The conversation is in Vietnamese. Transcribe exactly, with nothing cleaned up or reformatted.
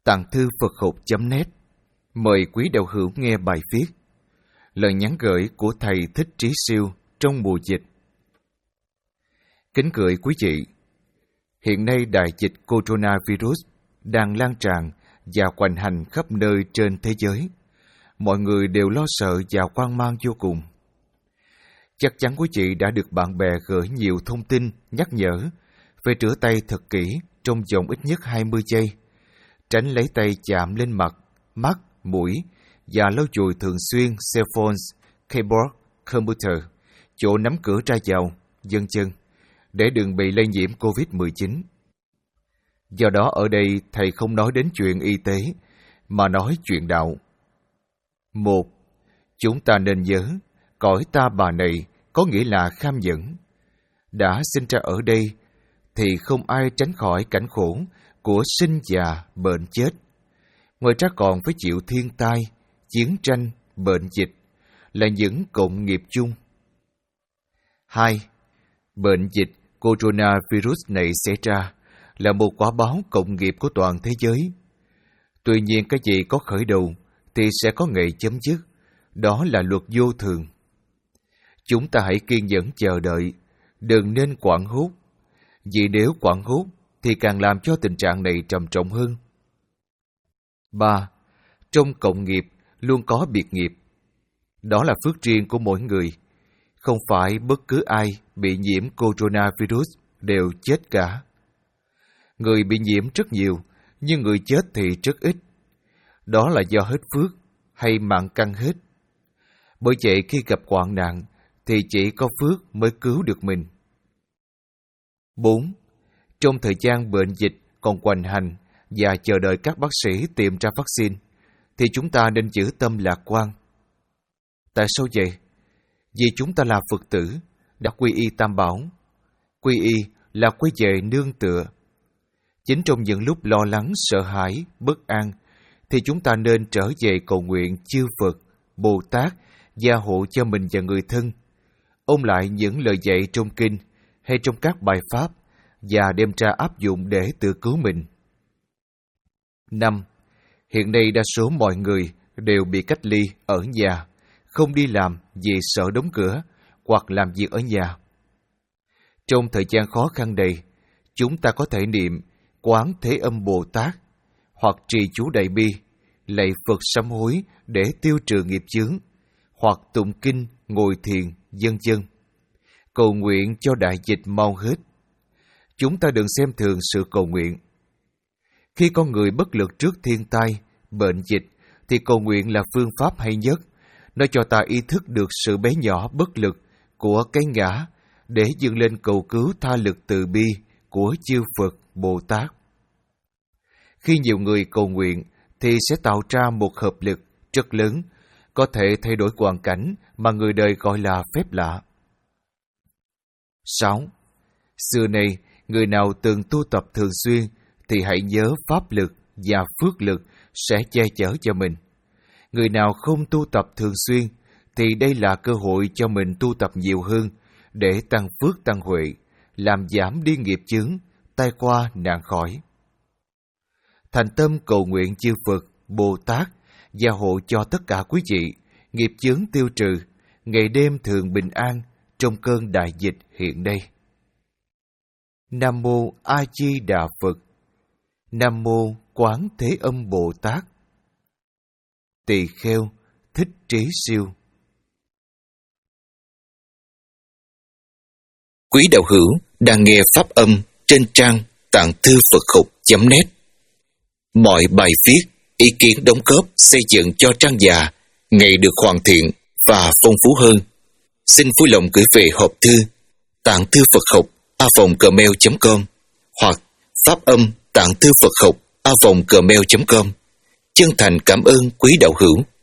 tặng thư Phật học chấm net. Mời quý đạo hữu nghe bài viết Lời nhắn gửi của Thầy Thích Trí Siêu trong mùa dịch. Kính gửi quý vị, hiện nay đại dịch coronavirus đang lan tràn và hoành hành khắp nơi trên thế giới. Mọi người đều lo sợ và hoang mang vô cùng. Chắc chắn quý vị đã được bạn bè gửi nhiều thông tin nhắc nhở về rửa tay thật kỹ trong vòng ít nhất hai mươi giây, tránh lấy tay chạm lên mặt, mắt, mũi và lau chùi thường xuyên cell phones, keyboard, computer, chỗ nắm cửa ra vào, vân vân, để đừng bị lây nhiễm covid mười chín. Do đó ở đây thầy không nói đến chuyện y tế, mà nói chuyện đạo. Một, chúng ta nên nhớ, cõi ta bà này có nghĩa là kham nhẫn. Đã sinh ra ở đây, thì không ai tránh khỏi cảnh khổ của sinh già, bệnh chết. Ngoài ra còn phải chịu thiên tai, chiến tranh, bệnh dịch là những cộng nghiệp chung. Hai, bệnh dịch coronavirus này xảy ra là một quả báo cộng nghiệp của toàn thế giới. Tuy nhiên cái gì có khởi đầu thì sẽ có ngày chấm dứt, đó là luật vô thường. Chúng ta hãy kiên nhẫn chờ đợi, đừng nên quảng hốt, vì nếu quảng hốt thì càng làm cho tình trạng này trầm trọng hơn. Ba, trong cộng nghiệp luôn có biệt nghiệp. Đó là phước riêng của mỗi người. Không phải bất cứ ai bị nhiễm coronavirus đều chết cả. Người bị nhiễm rất nhiều, nhưng người chết thì rất ít. Đó là do hết phước hay mạng căn hết. Bởi vậy khi gặp hoạn nạn thì chỉ có phước mới cứu được mình. Bốn, trong thời gian bệnh dịch còn hoành hành và chờ đợi các bác sĩ tìm ra vaccine, thì chúng ta nên giữ tâm lạc quan. Tại sao vậy? Vì chúng ta là Phật tử, đã quy y Tam Bảo. Quy y là quay về nương tựa. Chính trong những lúc lo lắng, sợ hãi, bất an, thì chúng ta nên trở về cầu nguyện chư Phật, Bồ Tát gia hộ cho mình và người thân, ôn lại những lời dạy trong kinh hay trong các bài pháp và đem ra áp dụng để tự cứu mình. Năm, hiện nay đa số mọi người đều bị cách ly ở nhà, không đi làm vì sợ đóng cửa hoặc làm việc ở nhà. Trong thời gian khó khăn này, chúng ta có thể niệm Quán Thế Âm Bồ Tát hoặc trì chú Đại Bi, lạy Phật sám hối để tiêu trừ nghiệp chướng, hoặc tụng kinh, ngồi thiền, vân vân, cầu nguyện cho đại dịch mau hết. Chúng ta đừng xem thường sự cầu nguyện. Khi con người bất lực trước thiên tai, bệnh dịch, thì cầu nguyện là phương pháp hay nhất. Nó cho ta ý thức được sự bé nhỏ bất lực của cái ngã để dâng lên cầu cứu tha lực từ bi của chư Phật, Bồ Tát. Khi nhiều người cầu nguyện thì sẽ tạo ra một hợp lực rất lớn, có thể thay đổi hoàn cảnh mà người đời gọi là phép lạ. Sáu. Xưa nay, người nào từng tu tập thường xuyên thì hãy nhớ pháp lực và phước lực sẽ che chở cho mình. Người nào không tu tập thường xuyên thì đây là cơ hội cho mình tu tập nhiều hơn để tăng phước tăng huệ, làm giảm đi nghiệp chướng, tai qua nạn khỏi. Thành tâm cầu nguyện chư Phật, Bồ Tát gia hộ cho tất cả quý vị, nghiệp chướng tiêu trừ, ngày đêm thường bình an trong cơn đại dịch hiện nay. Nam mô A Di Đà Phật. Nam mô Quán Thế Âm Bồ Tát. Tỳ Kheo Thích Trí Siêu. Quý đạo hữu đang nghe pháp âm trên trang tạng thư Phật học chấm net. Mọi bài viết, ý kiến đóng góp xây dựng cho trang già ngày được hoàn thiện và phong phú hơn. Xin vui lòng gửi về hộp thư tạng thư Phật học a vòng gmail chấm com hoặc pháp âm tạng thư Phật học a vòng gmail chấm com. Chân thành cảm ơn quý đạo hữu.